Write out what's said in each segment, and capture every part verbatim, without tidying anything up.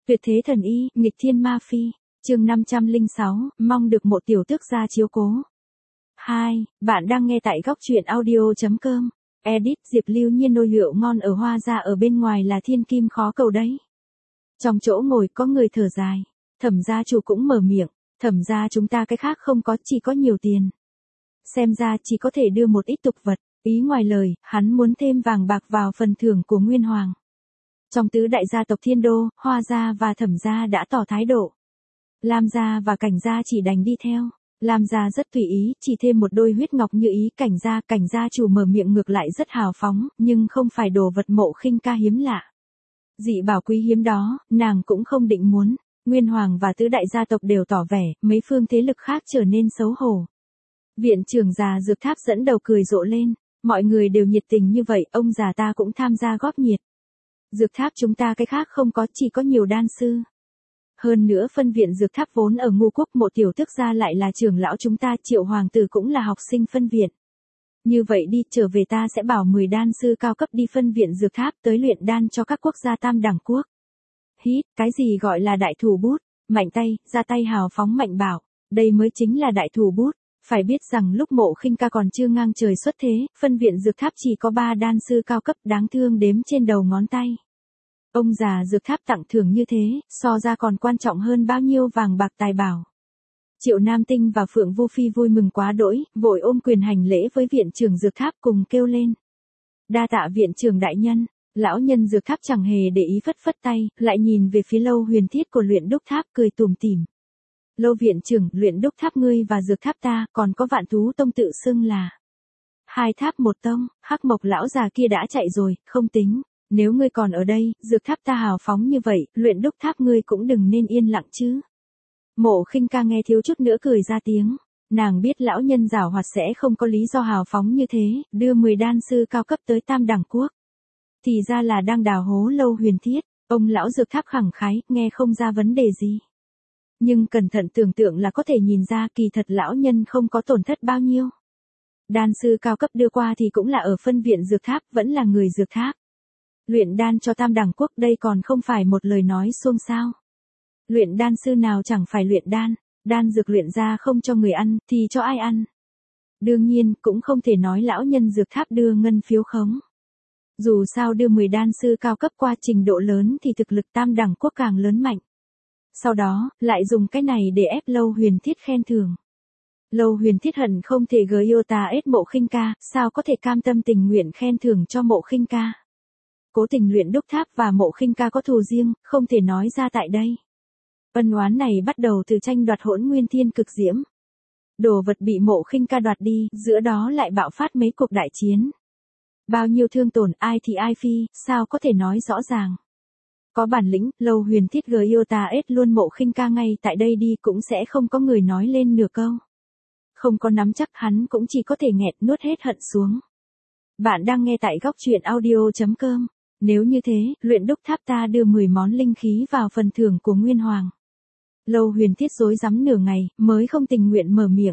Tuyệt thế thần y, nghịch thiên ma phi. Chương năm trăm lẻ sáu, mong được một tiểu tước gia chiếu cố. hai. Bạn đang nghe tại góc truyện audio chấm com. Edit Diệp Lưu Nhiên nồi rượu ngon ở Hoa Gia ở bên ngoài là thiên kim khó cầu đấy. Trong chỗ ngồi có người thở dài. Thẩm gia chủ cũng mở miệng. Thẩm gia chúng ta cái khác không có, chỉ có nhiều tiền. Xem ra chỉ có thể đưa một ít tục vật. Ý ngoài lời, hắn muốn thêm vàng bạc vào phần thưởng của Nguyên Hoàng. Trong tứ đại gia tộc Thiên Đô, Hoa Gia và Thẩm gia đã tỏ thái độ. Lam gia và Cảnh gia chỉ đành đi theo. Lam gia rất tùy ý, chỉ thêm một đôi huyết ngọc như ý. Cảnh gia, Cảnh gia chủ mở miệng ngược lại rất hào phóng, nhưng không phải đồ vật Mộ Khinh Ca hiếm lạ. Dị bảo quý hiếm đó, nàng cũng không định muốn. Nguyên Hoàng và tứ đại gia tộc đều tỏ vẻ, mấy phương thế lực khác trở nên xấu hổ. Viện trưởng già Dược Tháp dẫn đầu cười rộ lên, mọi người đều nhiệt tình như vậy, ông già ta cũng tham gia góp nhiệt. Dược Tháp chúng ta cái khác không có, chỉ có nhiều đan sư. Hơn nữa phân viện Dược Tháp vốn ở Ngô Quốc, Mộ tiểu tước gia lại là trưởng lão chúng ta, Triệu hoàng tử cũng là học sinh phân viện. Như vậy đi, trở về ta sẽ bảo mười đan sư cao cấp đi phân viện Dược Tháp tới luyện đan cho các quốc gia tam đẳng quốc. Hít, cái gì gọi là đại thủ bút? Mạnh tay, ra tay hào phóng mạnh bảo, đây mới chính là đại thủ bút. Phải biết rằng lúc Mộ Khinh Ca còn chưa ngang trời xuất thế, phân viện Dược Tháp chỉ có ba đan sư cao cấp, đáng thương đếm trên đầu ngón tay. Ông già Dược Tháp tặng thưởng như thế, so ra còn quan trọng hơn bao nhiêu vàng bạc tài bảo. Triệu Nam Tinh và Phượng Vu Phi vui mừng quá đỗi, vội ôm quyền hành lễ với viện trưởng Dược Tháp cùng kêu lên. Đa tạ viện trưởng đại nhân. Lão nhân Dược Tháp chẳng hề để ý phất phất tay, lại nhìn về phía Lâu Huyền Thiết của luyện đúc tháp cười tủm tỉm. Lâu viện trưởng, luyện đúc tháp ngươi và Dược Tháp ta, còn có Vạn Thú Tông tự xưng là hai tháp một tông. Hắc Mộc lão già kia đã chạy rồi, không tính. Nếu ngươi còn ở đây, Dược Tháp ta hào phóng như vậy, luyện đúc tháp ngươi cũng đừng nên yên lặng chứ. Mộ Khinh Ca nghe thiếu chút nữa cười ra tiếng. Nàng biết lão nhân giảo hoạt sẽ không có lý do hào phóng như thế, đưa mười đan sư cao cấp tới tam đẳng quốc. Thì ra là đang đào hố Lâu Huyền Thiết. Ông lão Dược Tháp khẳng khái, nghe không ra vấn đề gì. Nhưng cẩn thận tưởng tượng là có thể nhìn ra kỳ thật lão nhân không có tổn thất bao nhiêu. Đan sư cao cấp đưa qua thì cũng là ở phân viện Dược Tháp, vẫn là người Dược Tháp. Luyện đan cho tam đẳng quốc đây còn không phải một lời nói suông sao. Luyện đan sư nào chẳng phải luyện đan, đan dược luyện ra không cho người ăn, thì cho ai ăn. Đương nhiên, cũng không thể nói lão nhân Dược Tháp đưa ngân phiếu khống. Dù sao đưa mười đan sư cao cấp qua trình độ lớn thì thực lực tam đẳng quốc càng lớn mạnh. Sau đó, lại dùng cái này để ép Lâu Huyền Thiết khen thưởng. Lâu Huyền Thiết hận không thể gờ yêu ta ết Mộ Khinh Ca, sao có thể cam tâm tình nguyện khen thưởng cho Mộ Khinh Ca. Cố tình luyện đúc tháp và Mộ Khinh Ca có thù riêng, không thể nói ra tại đây. Ân oán này bắt đầu từ tranh đoạt Hỗn Nguyên Thiên cực diễm. Đồ vật bị Mộ Khinh Ca đoạt đi, giữa đó lại bạo phát mấy cuộc đại chiến. Bao nhiêu thương tổn, ai thì ai phi, sao có thể nói rõ ràng. Có bản lĩnh, Lâu Huyền Thiết gờ yêu ta ết luôn Mộ Khinh Ca ngay tại đây đi cũng sẽ không có người nói lên nửa câu. Không có nắm chắc hắn cũng chỉ có thể nghẹt nuốt hết hận xuống. Bạn đang nghe tại góc truyện audio chấm com. Nếu như thế, luyện đúc tháp ta đưa mười món linh khí vào phần thưởng của Nguyên Hoàng. Lâu Huyền Thiết rối rắm nửa ngày, mới không tình nguyện mở miệng.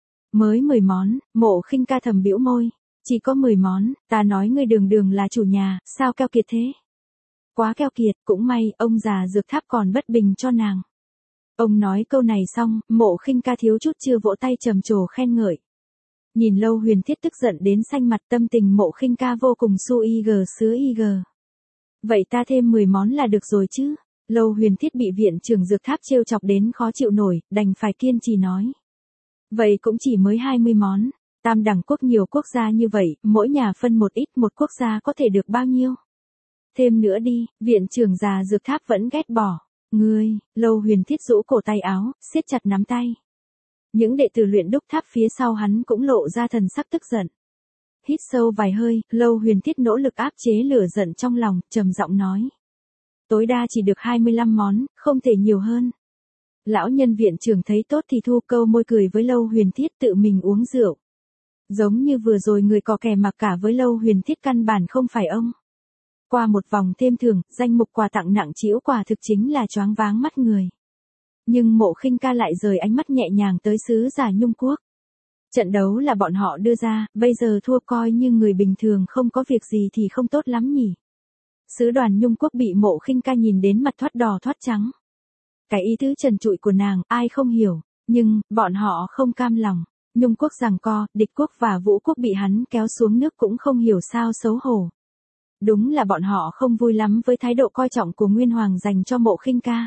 Mới mười món, Mộ Khinh Ca thầm bĩu môi. Chỉ có mười món, ta nói ngươi đường đường là chủ nhà, sao keo kiệt thế? Quá keo kiệt, cũng may, ông già Dược Tháp còn bất bình cho nàng. Ông nói câu này xong, Mộ Khinh Ca thiếu chút chưa vỗ tay trầm trồ khen ngợi. Nhìn Lâu Huyền Thiết tức giận đến xanh mặt, tâm tình Mộ Khinh Ca vô cùng su y gờ sứa y gờ. Vậy ta thêm mười món là được rồi chứ? Lâu Huyền Thiết bị viện trưởng Dược Tháp trêu chọc đến khó chịu nổi, đành phải kiên trì nói. Vậy cũng chỉ mới hai mươi món. Tam đẳng quốc nhiều quốc gia như vậy, mỗi nhà phân một ít, một quốc gia có thể được bao nhiêu? Thêm nữa đi, viện trưởng già Dược Tháp vẫn ghét bỏ. Ngươi, Lâu Huyền Thiết rũ cổ tay áo, siết chặt nắm tay. Những đệ tử luyện đúc tháp phía sau hắn cũng lộ ra thần sắc tức giận. Hít sâu vài hơi, Lâu Huyền Thiết nỗ lực áp chế lửa giận trong lòng, trầm giọng nói. Tối đa chỉ được hai mươi lăm món, không thể nhiều hơn. Lão nhân viện trưởng thấy tốt thì thu câu môi cười với Lâu Huyền Thiết tự mình uống rượu. Giống như vừa rồi người có kẻ mặc cả với Lâu Huyền Thiết căn bản không phải ông. Qua một vòng thêm thưởng, danh mục quà tặng nặng trĩu quả thực chính là choáng váng mắt người. Nhưng Mộ Khinh Ca lại rời ánh mắt nhẹ nhàng tới sứ giả Nhung Quốc. Trận đấu là bọn họ đưa ra, bây giờ thua coi như người bình thường không có việc gì thì không tốt lắm nhỉ. Sứ đoàn Nhung Quốc bị Mộ Khinh Ca nhìn đến mặt thoát đỏ thoát trắng. Cái ý tứ trần trụi của nàng, ai không hiểu, nhưng, bọn họ không cam lòng. Nhung Quốc giằng co, Địch Quốc và Vũ Quốc bị hắn kéo xuống nước cũng không hiểu sao xấu hổ. Đúng là bọn họ không vui lắm với thái độ coi trọng của Nguyên Hoàng dành cho Mộ Khinh Ca.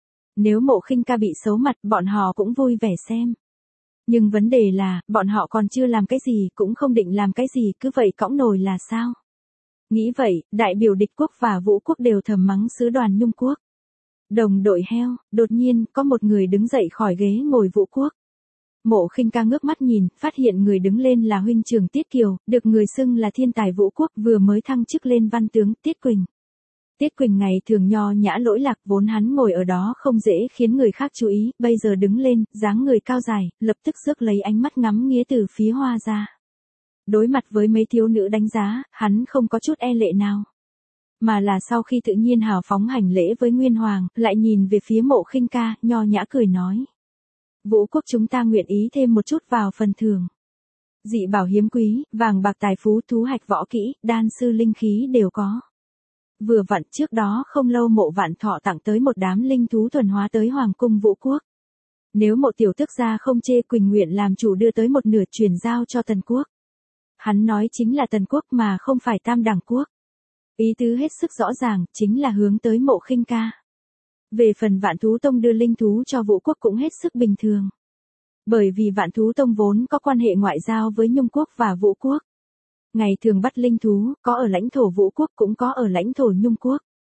Nếu Mộ Khinh Ca bị xấu mặt, bọn họ cũng vui vẻ xem. Nhưng vấn đề là, bọn họ còn chưa làm cái gì, cũng không định làm cái gì, cứ vậy cõng nồi là sao? Nghĩ vậy, đại biểu Địch Quốc và Vũ Quốc đều thầm mắng sứ đoàn Nhung Quốc. Đồng đội heo, đột nhiên, có một người đứng dậy khỏi ghế ngồi Vũ Quốc. Mộ Khinh Ca ngước mắt nhìn, phát hiện người đứng lên là huynh trưởng Tiết Kiều, được người xưng là thiên tài Vũ Quốc, vừa mới thăng chức lên văn tướng Tiết Quỳnh. Tiết Quỳnh ngày thường nho nhã lỗi lạc, vốn hắn ngồi ở đó không dễ khiến người khác chú ý, bây giờ đứng lên, dáng người cao dài, lập tức rước lấy ánh mắt ngắm nghía từ phía Hoa ra. Đối mặt với mấy thiếu nữ đánh giá, hắn không có chút e lệ nào. Mà là sau khi tự nhiên hào phóng hành lễ với Nguyên Hoàng, lại nhìn về phía Mộ Khinh Ca, nho nhã cười nói. Vũ Quốc chúng ta nguyện ý thêm một chút vào phần thưởng. Dị bảo hiếm quý, vàng bạc tài phú, thú hạch võ kỹ, đan sư linh khí đều có. Vừa vặn trước đó không lâu Mộ Vạn Thọ tặng tới một đám linh thú thuần hóa tới Hoàng cung Vũ Quốc. Nếu Mộ tiểu tước gia không chê, Quỳnh nguyện làm chủ đưa tới một nửa truyền giao cho Tần Quốc. Hắn nói chính là Tần Quốc mà không phải Tam Đẳng Quốc. Ý tứ hết sức rõ ràng, chính là hướng tới Mộ Khinh Ca. Về phần Vạn Thú Tông đưa linh thú cho Vũ Quốc cũng hết sức bình thường. Bởi vì Vạn Thú Tông vốn có quan hệ ngoại giao với Nhung Quốc và Vũ Quốc. Ngày thường bắt linh thú, có ở lãnh thổ Vũ Quốc cũng có ở lãnh thổ Nhung Quốc.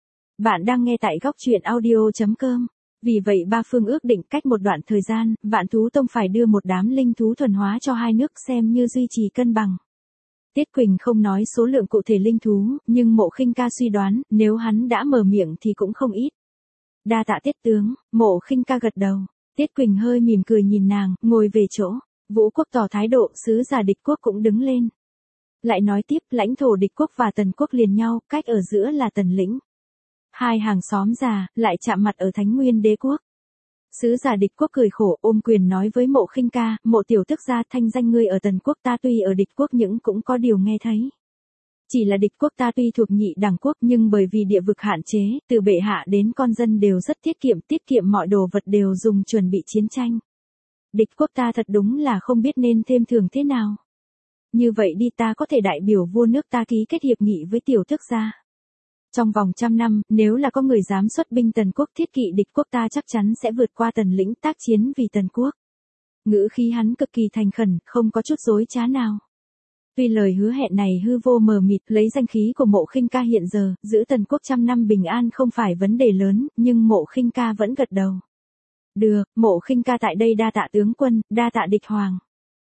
Bạn đang nghe tại góc truyện audio chấm com. Vì vậy ba phương ước định cách một đoạn thời gian, Vạn Thú Tông phải đưa một đám linh thú thuần hóa cho hai nước xem như duy trì cân bằng. Tiết Quỳnh không nói số lượng cụ thể linh thú, nhưng Mộ Khinh Ca suy đoán, nếu hắn đã mở miệng thì cũng không ít. Đa tạ Tiết tướng, Mộ Khinh Ca gật đầu. Tiết Quỳnh hơi mỉm cười nhìn nàng, ngồi về chỗ. Vũ Quốc tỏ thái độ, sứ giả Địch Quốc cũng đứng lên. Lại nói tiếp, lãnh thổ Địch Quốc và Tần Quốc liền nhau, cách ở giữa là Tần lĩnh. Hai hàng xóm già, lại chạm mặt ở Thánh Nguyên Đế Quốc. Sứ giả Địch Quốc cười khổ, ôm quyền nói với Mộ Khinh Ca, Mộ tiểu tước gia, thanh danh ngươi ở Tần Quốc ta tuy ở Địch Quốc nhưng cũng có điều nghe thấy. Chỉ là Địch Quốc ta tuy thuộc nhị đẳng quốc nhưng bởi vì địa vực hạn chế, từ bệ hạ đến con dân đều rất tiết kiệm, tiết kiệm mọi đồ vật đều dùng chuẩn bị chiến tranh. Địch Quốc ta thật đúng là không biết nên thêm thưởng thế nào. Như vậy đi, ta có thể đại biểu vua nước ta ký kết hiệp nghị với tiểu tước gia. Trong vòng trăm năm, nếu là có người dám xuất binh Tần Quốc thiết kỵ Địch Quốc ta chắc chắn sẽ vượt qua Tần lĩnh tác chiến vì Tần Quốc. Ngữ khí hắn cực kỳ thành khẩn, không có chút dối trá nào. Tuy lời hứa hẹn này hư vô mờ mịt, lấy danh khí của Mộ Khinh Ca hiện giờ, giữ Tần Quốc trăm năm bình an không phải vấn đề lớn, nhưng Mộ Khinh Ca vẫn gật đầu. Được, Mộ Khinh Ca tại đây đa tạ tướng quân, đa tạ Địch Hoàng.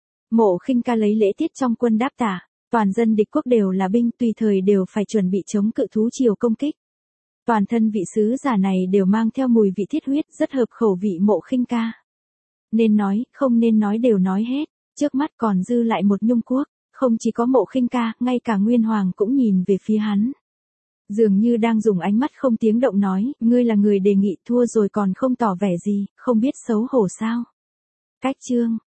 Mộ Khinh Ca lấy lễ tiết trong quân đáp tạ. Toàn dân Địch Quốc đều là binh, tùy thời đều phải chuẩn bị chống cự thú triều công kích. Toàn thân vị sứ giả này đều mang theo mùi vị thiết huyết, rất hợp khẩu vị Mộ Khinh Ca. Nên nói, không nên nói đều nói hết, trước mắt còn dư lại một Nhung Quốc, không chỉ có Mộ Khinh Ca, ngay cả Nguyên Hoàng cũng nhìn về phía hắn. Dường như đang dùng ánh mắt không tiếng động nói, ngươi là người đề nghị thua rồi còn không tỏ vẻ gì, không biết xấu hổ sao. Cách chương,